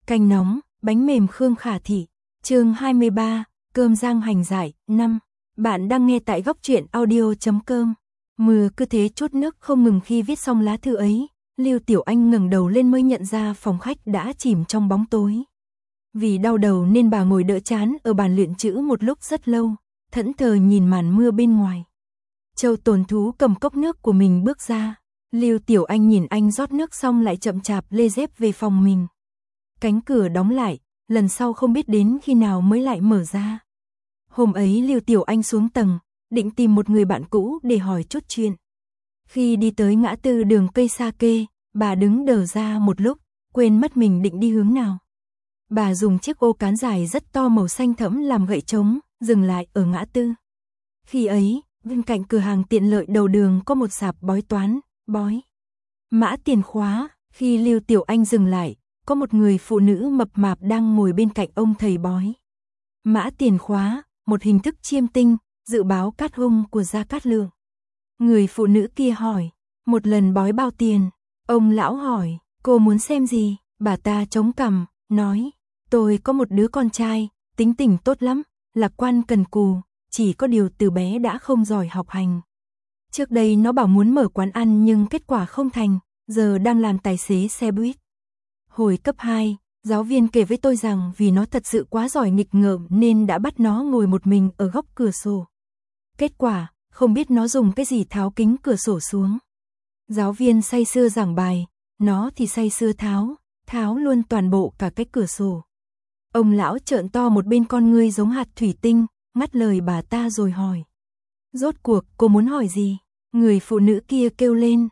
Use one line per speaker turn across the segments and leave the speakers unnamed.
Canh nóng, bánh mềm Khương Khả Thị, chương 23, cơm rang hành giải, 5. Bạn đang nghe tại góc truyện audio.com. Mưa cứ thế trút nước không ngừng. Khi viết xong lá thư ấy, Lưu Tiểu Anh ngẩng đầu lên mới nhận ra phòng khách đã chìm trong bóng tối. Vì đau đầu nên bà ngồi đỡ chán ở bàn luyện chữ một lúc rất lâu, thẫn thờ nhìn màn mưa bên ngoài. Châu Tồn Thú cầm cốc nước của mình bước ra. Lưu Tiểu Anh nhìn anh rót nước xong lại chậm chạp lê dép về phòng mình. Cánh cửa đóng lại, lần sau không biết đến khi nào mới lại mở ra. Hôm ấy Lưu Tiểu Anh xuống tầng, định tìm một người bạn cũ để hỏi chút chuyện. Khi đi tới ngã tư đường cây sake, bà đứng đờ ra một lúc, quên mất mình định đi hướng nào. Bà dùng chiếc ô cán dài rất to màu xanh thẫm làm gậy trống, dừng lại ở ngã tư. Khi ấy, bên cạnh cửa hàng tiện lợi đầu đường có một sạp bói toán, bói mã tiền khóa. Khi Lưu Tiểu Anh dừng lại, có một người phụ nữ mập mạp đang ngồi bên cạnh ông thầy bói. Mã tiền khóa, một hình thức chiêm tinh, dự báo cát hung của Gia Cát Lượng. Người phụ nữ kia hỏi, một lần bói bao tiền? Ông lão hỏi, cô muốn xem gì? Bà ta chống cằm, nói, tôi có một đứa con trai, tính tình tốt lắm, lạc quan cần cù, chỉ có điều từ bé đã không giỏi học hành. Trước đây nó bảo muốn mở quán ăn nhưng kết quả không thành, giờ đang làm tài xế xe buýt. Hồi cấp 2, giáo viên kể với tôi rằng vì nó thật sự quá giỏi nghịch ngợm nên đã bắt nó ngồi một mình ở góc cửa sổ. Kết quả, không biết nó dùng cái gì tháo kính cửa sổ xuống. Giáo viên say sưa giảng bài, nó thì say sưa tháo luôn toàn bộ cả cái cửa sổ. Ông lão trợn to một bên con ngươi giống hạt thủy tinh, ngắt lời bà ta rồi hỏi. Rốt cuộc cô muốn hỏi gì? Người phụ nữ kia kêu lên,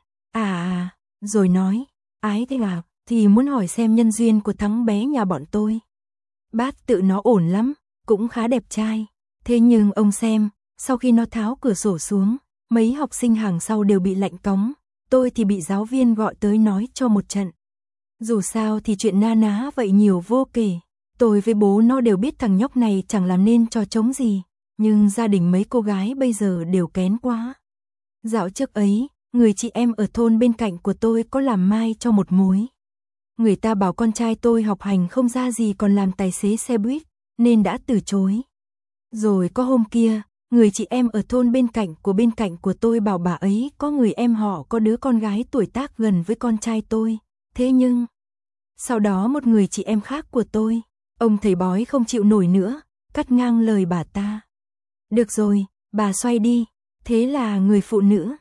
rồi nói, ái thế à, thì muốn hỏi xem nhân duyên của thằng bé nhà bọn tôi. Bác tự nó ổn lắm, cũng khá đẹp trai. Thế nhưng ông xem, sau khi nó tháo cửa sổ xuống, mấy học sinh hàng sau đều bị lạnh cóng, tôi thì bị giáo viên gọi tới nói cho một trận. Dù sao thì chuyện na ná vậy nhiều vô kể. Tôi với bố nó đều biết thằng nhóc này chẳng làm nên trò trống gì, nhưng gia đình mấy cô gái bây giờ đều kén quá. Dạo trước ấy, người chị em ở thôn bên cạnh của tôi có làm mai cho một mối. Người ta bảo con trai tôi học hành không ra gì còn làm tài xế xe buýt, nên đã từ chối. Rồi có hôm kia, người chị em ở thôn bên cạnh của tôi bảo bà ấy có người em họ có đứa con gái tuổi tác gần với con trai tôi. Thế nhưng, sau đó một người chị em khác của tôi, ông thầy bói không chịu nổi nữa, cắt ngang lời bà ta. Được rồi, bà xoay đi. Thế là người phụ nữ,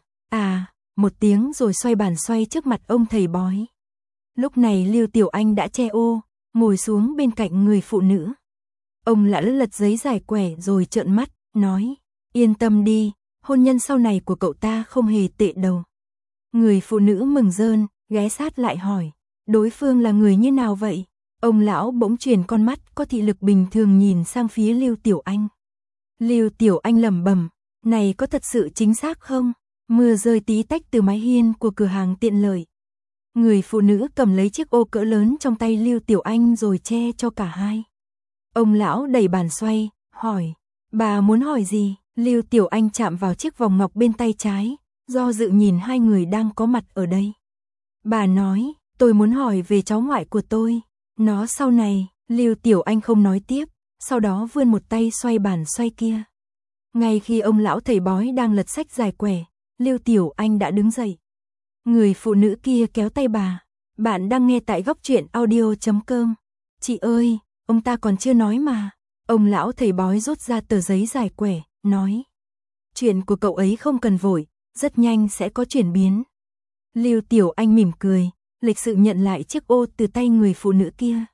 một tiếng rồi xoay bàn xoay trước mặt ông thầy bói. Lúc này Lưu Tiểu Anh đã che ô, ngồi xuống bên cạnh người phụ nữ. Ông lật lật giấy giải quẻ rồi trợn mắt, nói, yên tâm đi, hôn nhân sau này của cậu ta không hề tệ đâu. Người phụ nữ mừng rơn, ghé sát lại hỏi, đối phương là người như nào vậy? Ông lão bỗng chuyển con mắt có thị lực bình thường nhìn sang phía Lưu Tiểu Anh. Lưu Tiểu Anh lẩm bẩm, này có thật sự chính xác không? Mưa rơi tí tách từ mái hiên của cửa hàng tiện lợi. Người phụ nữ cầm lấy chiếc ô cỡ lớn trong tay Lưu Tiểu Anh rồi che cho cả hai. Ông lão đẩy bàn xoay, hỏi, bà muốn hỏi gì? Lưu Tiểu Anh chạm vào chiếc vòng ngọc bên tay trái, do dự nhìn hai người đang có mặt ở đây. Bà nói, tôi muốn hỏi về cháu ngoại của tôi. Nó sau này, Lưu Tiểu Anh không nói tiếp, sau đó vươn một tay xoay bàn xoay kia. Ngay khi ông lão thầy bói đang lật sách giải quẻ, Lưu Tiểu Anh đã đứng dậy. Người phụ nữ kia kéo tay bà. Bạn đang nghe tại góc truyện audio.com. Chị ơi, ông ta còn chưa nói mà. Ông lão thầy bói rút ra tờ giấy giải quẻ, nói. Chuyện của cậu ấy không cần vội, rất nhanh sẽ có chuyển biến. Lưu Tiểu Anh mỉm cười, lịch sự nhận lại chiếc ô từ tay người phụ nữ kia.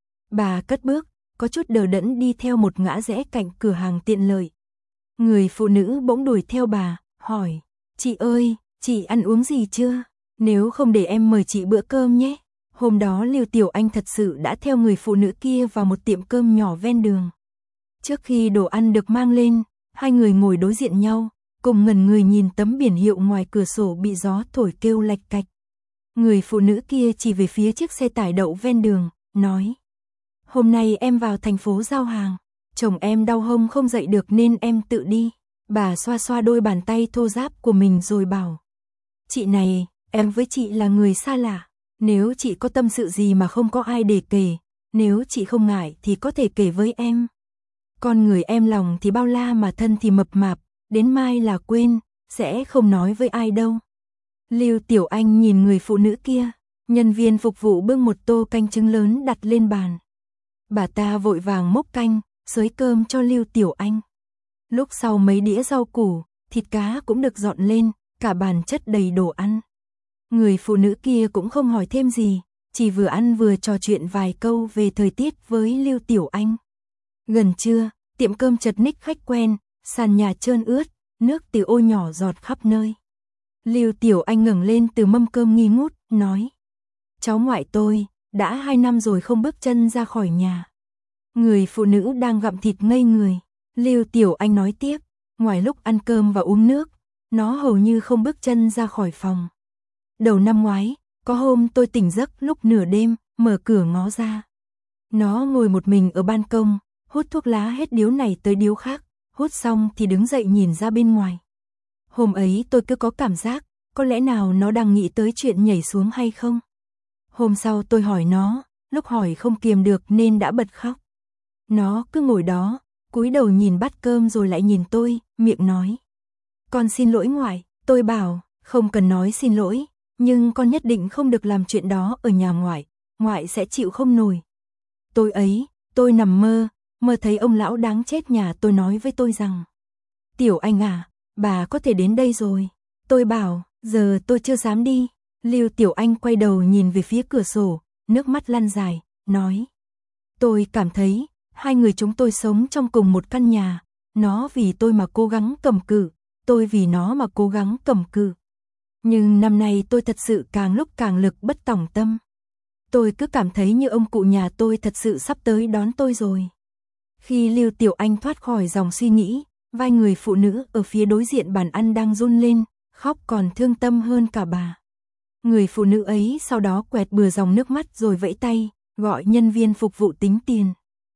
Bà cất bước, có chút đờ đẫn đi theo một ngã rẽ cạnh cửa hàng tiện lợi. Người phụ nữ bỗng đuổi theo bà, hỏi, chị ơi, chị ăn uống gì chưa? Nếu không để em mời chị bữa cơm nhé. Hôm đó Lưu Tiểu Anh thật sự đã theo người phụ nữ kia vào một tiệm cơm nhỏ ven đường. Trước khi đồ ăn được mang lên, hai người ngồi đối diện nhau, cùng ngẩn người nhìn tấm biển hiệu ngoài cửa sổ bị gió thổi kêu lạch cạch. Người phụ nữ kia chỉ về phía chiếc xe tải đậu ven đường, nói, hôm nay em vào thành phố giao hàng. Chồng em đau hông không dậy được nên em tự đi. Bà xoa xoa đôi bàn tay thô ráp của mình rồi bảo, chị này, em với chị là người xa lạ. Nếu chị có tâm sự gì mà không có ai để kể, nếu chị không ngại thì có thể kể với em. Con người em lòng thì bao la mà thân thì mập mạp, đến mai là quên, sẽ không nói với ai đâu. Lưu Tiểu Anh nhìn người phụ nữ kia, nhân viên phục vụ bưng một tô canh trứng lớn đặt lên bàn. Bà ta vội vàng múc canh, xới cơm cho Lưu Tiểu Anh. Lúc sau mấy đĩa rau củ, thịt cá cũng được dọn lên, cả bàn chất đầy đồ ăn. Người phụ nữ kia cũng không hỏi thêm gì, chỉ vừa ăn vừa trò chuyện vài câu về thời tiết với Lưu Tiểu Anh. Gần trưa, tiệm cơm chật ních khách quen, sàn nhà trơn ướt, nước từ ô nhỏ giọt khắp nơi. Lưu Tiểu Anh ngẩng lên từ mâm cơm nghi ngút, nói: cháu ngoại tôi, đã 2 năm rồi không bước chân ra khỏi nhà. Người phụ nữ đang gặm thịt ngây người. Lưu Tiểu Anh nói tiếp, ngoài lúc ăn cơm và uống nước, nó hầu như không bước chân ra khỏi phòng. Đầu năm ngoái, có hôm tôi tỉnh giấc lúc nửa đêm, mở cửa ngó ra. Nó ngồi một mình ở ban công, hút thuốc lá hết điếu này tới điếu khác, hút xong thì đứng dậy nhìn ra bên ngoài. Hôm ấy tôi cứ có cảm giác, có lẽ nào nó đang nghĩ tới chuyện nhảy xuống hay không? Hôm sau tôi hỏi nó, lúc hỏi không kiềm được nên đã bật khóc. Nó cứ ngồi đó, cúi đầu nhìn bát cơm rồi lại nhìn tôi, miệng nói: con xin lỗi ngoại. Tôi bảo, không cần nói xin lỗi, nhưng con nhất định không được làm chuyện đó ở nhà ngoại, ngoại sẽ chịu không nổi. Tối ấy, tôi nằm mơ thấy ông lão đáng chết nhà tôi nói với tôi rằng: Tiểu Anh à, bà có thể đến đây rồi. Tôi bảo, giờ tôi chưa dám đi. Lưu Tiểu Anh quay đầu nhìn về phía cửa sổ, nước mắt lăn dài, nói: tôi cảm thấy, hai người chúng tôi sống trong cùng một căn nhà, nó vì tôi mà cố gắng cầm cự, tôi vì nó mà cố gắng cầm cự. Nhưng năm nay tôi thật sự càng lúc càng lực bất tòng tâm. Tôi cứ cảm thấy như ông cụ nhà tôi thật sự sắp tới đón tôi rồi. Khi Lưu Tiểu Anh thoát khỏi dòng suy nghĩ, vai người phụ nữ ở phía đối diện bàn ăn đang run lên, khóc còn thương tâm hơn cả bà. Người phụ nữ ấy sau đó quẹt bừa dòng nước mắt rồi vẫy tay, gọi nhân viên phục vụ tính tiền.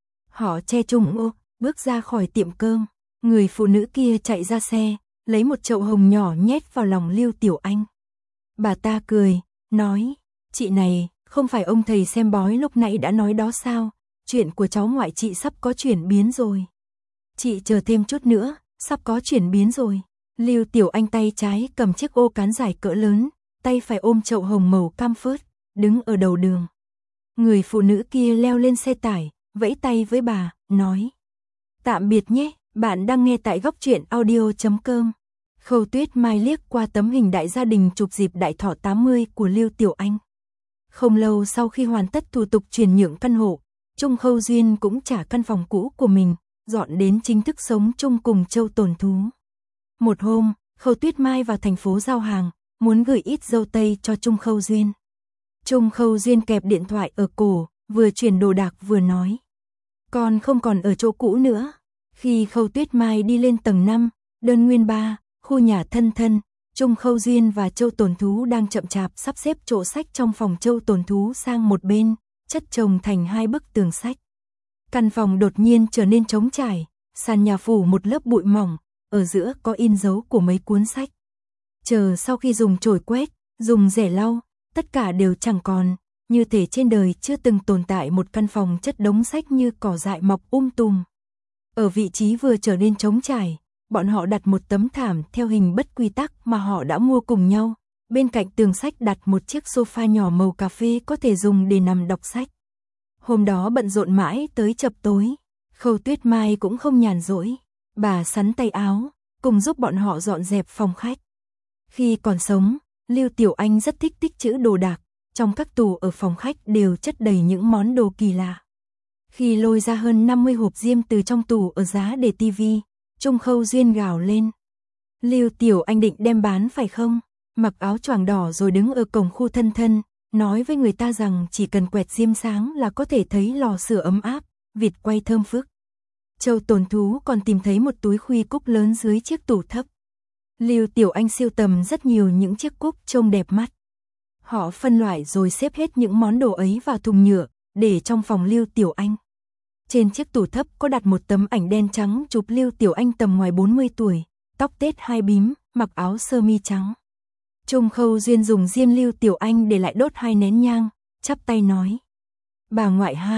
Họ che chung ô, bước ra khỏi tiệm cơm. Người phụ nữ kia chạy ra xe, lấy một chậu hồng nhỏ nhét vào lòng Lưu Tiểu Anh. Bà ta cười, nói: chị này, không phải ông thầy xem bói lúc nãy đã nói đó sao, chuyện của cháu ngoại chị sắp có chuyển biến rồi. Chị chờ thêm chút nữa, sắp có chuyển biến rồi. Lưu Tiểu Anh tay trái cầm chiếc ô cán dài cỡ lớn, tay phải ôm chậu hồng màu cam phớt, đứng ở đầu đường. Người phụ nữ kia leo lên xe tải, vẫy tay với bà, nói: tạm biệt nhé, bạn đang nghe tại góc truyện audio.com. Khâu Tuyết Mai liếc qua tấm hình đại gia đình chụp dịp đại thọ 80 của Lưu Tiểu Anh. Không lâu sau khi hoàn tất thủ tục chuyển nhượng căn hộ, Trung Khâu Duyên cũng trả căn phòng cũ của mình, dọn đến chính thức sống chung cùng Châu Tồn Thú. Một hôm, Khâu Tuyết Mai vào thành phố giao hàng, muốn gửi ít dâu tây cho Trung Khâu Duyên. Trung Khâu Duyên kẹp điện thoại ở cổ, vừa chuyển đồ đạc vừa nói: con không còn ở chỗ cũ nữa. Khi Khâu Tuyết Mai đi lên tầng 5, đơn nguyên 3, khu nhà thân thân, Trung Khâu Duyên và Châu Tồn Thú đang chậm chạp sắp xếp chỗ sách trong phòng Châu Tồn Thú sang một bên, chất chồng thành hai bức tường sách. Căn phòng đột nhiên trở nên trống trải, sàn nhà phủ một lớp bụi mỏng, ở giữa có in dấu của mấy cuốn sách. Chờ sau khi dùng chổi quét, dùng rẻ lau, tất cả đều chẳng còn, như thể trên đời chưa từng tồn tại một căn phòng chất đống sách như cỏ dại mọc tùm. Ở vị trí vừa trở nên trống trải, bọn họ đặt một tấm thảm theo hình bất quy tắc mà họ đã mua cùng nhau. Bên cạnh tường sách đặt một chiếc sofa nhỏ màu cà phê có thể dùng để nằm đọc sách. Hôm đó bận rộn mãi tới chập tối, Khâu Tuyết Mai cũng không nhàn rỗi. Bà sắn tay áo, cùng giúp bọn họ dọn dẹp phòng khách. Khi còn sống, Lưu Tiểu Anh rất thích tích trữ đồ đạc, trong các tủ ở phòng khách đều chất đầy những món đồ kỳ lạ. Khi lôi ra hơn 50 hộp diêm từ trong tủ ở giá để tivi, Trung Khâu Duyên gào lên: Lưu Tiểu Anh định đem bán phải không? Mặc áo choàng đỏ rồi đứng ở cổng khu thân thân, nói với người ta rằng chỉ cần quẹt diêm sáng là có thể thấy lò sưởi ấm áp, vịt quay thơm phức. Châu Tồn Thú còn tìm thấy một túi khuy cúc lớn dưới chiếc tủ thấp. Lưu Tiểu Anh sưu tầm rất nhiều những chiếc cúc trông đẹp mắt. Họ phân loại rồi xếp hết những món đồ ấy vào thùng nhựa, để trong phòng Lưu Tiểu Anh. Trên chiếc tủ thấp có đặt một tấm ảnh đen trắng chụp Lưu Tiểu Anh tầm ngoài 40 tuổi, tóc tết hai bím, mặc áo sơ mi trắng. Trung Khâu Duyên dùng diêm Lưu Tiểu Anh để lại đốt 2 nén nhang, chắp tay nói: bà ngoại hai,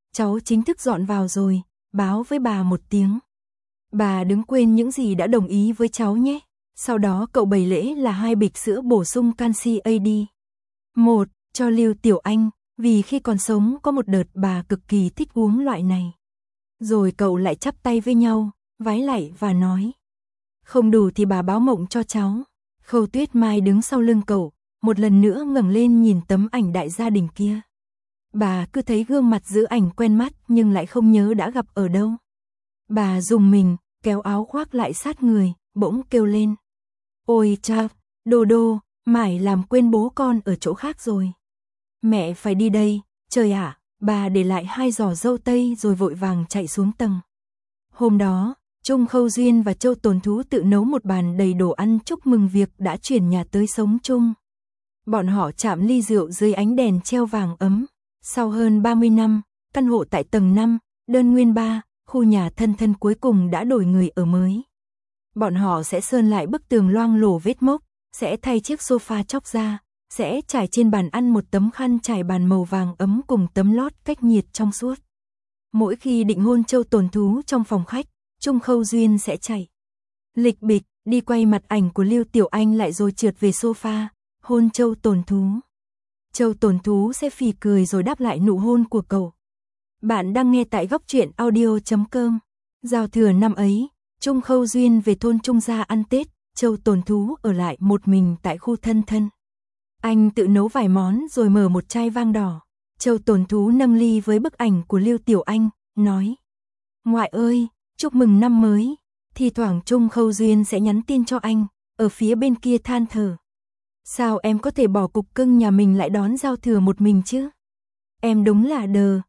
cháu chính thức dọn vào rồi, báo với bà một tiếng. Bà đừng quên những gì đã đồng ý với cháu nhé. Sau đó cậu bày lễ là 2 bịch sữa bổ sung canxi AD. Một, cho Lưu Tiểu Anh, vì khi còn sống có một đợt bà cực kỳ thích uống loại này. Rồi cậu lại chắp tay với nhau, vái lạy và nói. Không đủ thì bà báo mộng cho cháu. Khâu Tuyết Mai đứng sau lưng cậu, một lần nữa ngẩng lên nhìn tấm ảnh đại gia đình kia. Bà cứ thấy gương mặt giữ ảnh quen mắt nhưng lại không nhớ đã gặp ở đâu. Bà rùng mình, kéo áo khoác lại sát người, bỗng kêu lên. Ôi cha, Đô Đô, mải làm quên bố con ở chỗ khác rồi. Mẹ phải đi đây, trời ạ, bà để lại 2 giỏ dâu tây rồi vội vàng chạy xuống tầng. Hôm đó, Trung Khâu Duyên và Châu Tồn Thú tự nấu một bàn đầy đồ ăn chúc mừng việc đã chuyển nhà tới sống chung. Bọn họ chạm ly rượu dưới ánh đèn treo vàng ấm. Sau hơn 30 năm, căn hộ tại tầng 5, đơn nguyên 3, khu nhà thân thân cuối cùng đã đổi người ở mới. Bọn họ sẽ sơn lại bức tường loang lổ vết mốc, sẽ thay chiếc sofa chóc ra, sẽ trải trên bàn ăn một tấm khăn trải bàn màu vàng ấm cùng tấm lót cách nhiệt trong suốt. Mỗi khi định hôn Châu Tồn Thú trong phòng khách, Trung Khâu Duyên sẽ chạy lịch bịch, đi quay mặt ảnh của Lưu Tiểu Anh lại rồi trượt về sofa, hôn Châu Tồn Thú. Châu Tồn Thú sẽ phì cười rồi đáp lại nụ hôn của cậu. Bạn đang nghe tại góc truyện audio.com. Giao thừa năm ấy, Trung Khâu Duyên về thôn Trung Gia ăn Tết, Châu Tồn Thú ở lại một mình tại khu thân thân. Anh tự nấu vài món rồi mở một chai vang đỏ. Châu Tồn Thú nâng ly với bức ảnh của Lưu Tiểu Anh, nói. Ngoại ơi, chúc mừng năm mới. Thì thoảng Trung Khâu Duyên sẽ nhắn tin cho anh, ở phía bên kia than thở. Sao em có thể bỏ cục cưng nhà mình lại đón giao thừa một mình chứ? Em đúng là đờ,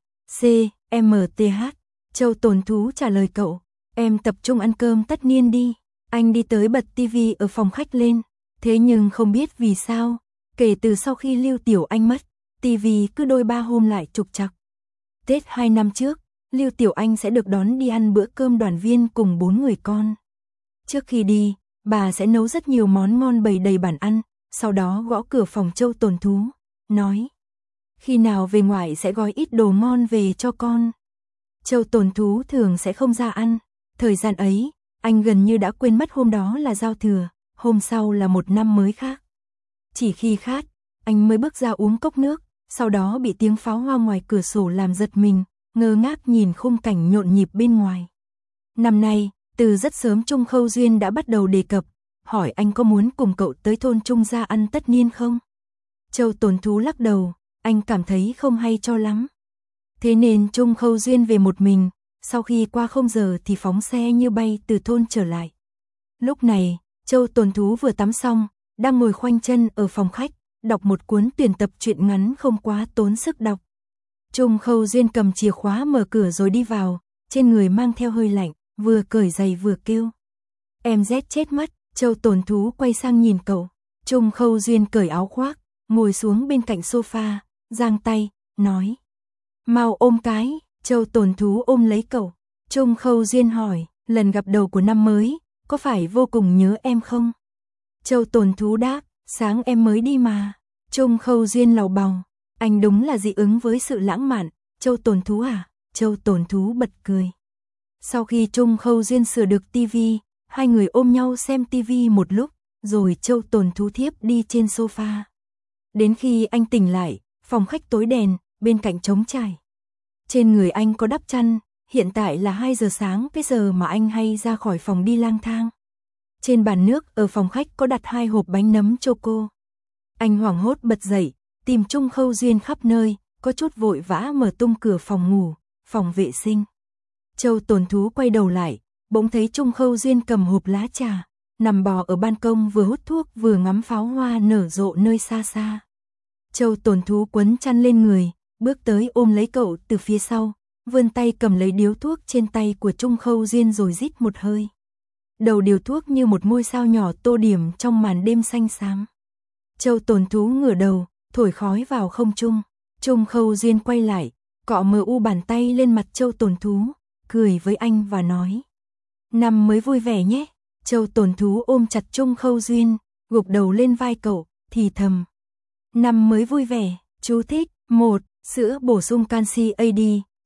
CMTH. Châu Tồn Thú trả lời cậu, em tập trung ăn cơm tất niên đi. Anh đi tới bật tivi ở phòng khách lên, thế nhưng không biết vì sao, kể từ sau khi Lưu Tiểu Anh mất, tivi cứ đôi ba hôm lại trục trặc. Tết 2 năm trước, Lưu Tiểu Anh sẽ được đón đi ăn bữa cơm đoàn viên cùng 4 người con. Trước khi đi, bà sẽ nấu rất nhiều món ngon bày đầy bàn ăn, sau đó gõ cửa phòng Châu Tồn Thú, nói. Khi nào về ngoại sẽ gói ít đồ ngon về cho con. Châu Tồn Thú thường sẽ không ra ăn, thời gian ấy, anh gần như đã quên mất hôm đó là giao thừa, hôm sau là một năm mới khác. Chỉ khi khát, anh mới bước ra uống cốc nước, sau đó bị tiếng pháo hoa ngoài cửa sổ làm giật mình, ngơ ngác nhìn khung cảnh nhộn nhịp bên ngoài. Năm nay, từ rất sớm Trung Khâu Duyên đã bắt đầu đề cập, hỏi anh có muốn cùng cậu tới thôn Trung Gia ăn tất niên không? Châu Tồn Thú lắc đầu, anh cảm thấy không hay cho lắm. Thế nên Trung Khâu Duyên về một mình, sau khi qua 0 giờ thì phóng xe như bay từ thôn trở lại. Lúc này, Châu Tồn Thú vừa tắm xong, đang ngồi khoanh chân ở phòng khách, đọc một cuốn tuyển tập truyện ngắn không quá tốn sức đọc. Trung Khâu Duyên cầm chìa khóa mở cửa rồi đi vào, trên người mang theo hơi lạnh, vừa cởi giày vừa kêu. Em rét chết mất. Châu Tồn Thú quay sang nhìn cậu. Trung Khâu Duyên cởi áo khoác, ngồi xuống bên cạnh sofa, giang tay, nói. Mau ôm cái. Châu Tồn Thú ôm lấy cậu. Trung Khâu Duyên hỏi, lần gặp đầu của năm mới, có phải vô cùng nhớ em không? Châu Tồn Thú đáp, sáng em mới đi mà. Trung Khâu Duyên lầu bầu, anh đúng là dị ứng với sự lãng mạn. Châu Tồn Thú à? Châu Tồn Thú bật cười. Sau khi Trung Khâu Duyên sửa được tivi, hai người ôm nhau xem tivi một lúc, rồi Châu Tồn Thú thiếp đi trên sofa. Đến khi anh tỉnh lại, phòng khách tối đèn, bên cạnh trống trải. Trên người anh có đắp chăn, hiện tại là 2 giờ sáng, cái giờ mà anh hay ra khỏi phòng đi lang thang. Trên bàn nước ở phòng khách có đặt 2 hộp bánh nấm choco. Anh hoảng hốt bật dậy, tìm Trung Khâu Duyên khắp nơi, có chút vội vã mở tung cửa phòng ngủ, phòng vệ sinh. Châu Tồn Thú quay đầu lại, bỗng thấy Trung Khâu Duyên cầm hộp lá trà, nằm bò ở ban công vừa hút thuốc vừa ngắm pháo hoa nở rộ nơi xa xa. Châu Tồn Thú quấn chăn lên người, bước tới ôm lấy cậu từ phía sau, vươn tay cầm lấy điếu thuốc trên tay của Trung Khâu Duyên rồi rít một hơi. Đầu điếu thuốc như một ngôi sao nhỏ tô điểm trong màn đêm xanh xám. Châu Tồn Thú ngửa đầu, thổi khói vào không trung. Trung Khâu Duyên quay lại, cọ mờ u bàn tay lên mặt Châu Tồn Thú, cười với anh và nói. Năm mới vui vẻ nhé. Châu Tồn Thú ôm chặt Trung Khâu Duyên, gục đầu lên vai cậu, thì thầm. Năm mới vui vẻ. Chú thích. 1. Sữa bổ sung canxi AD,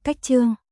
Cách chương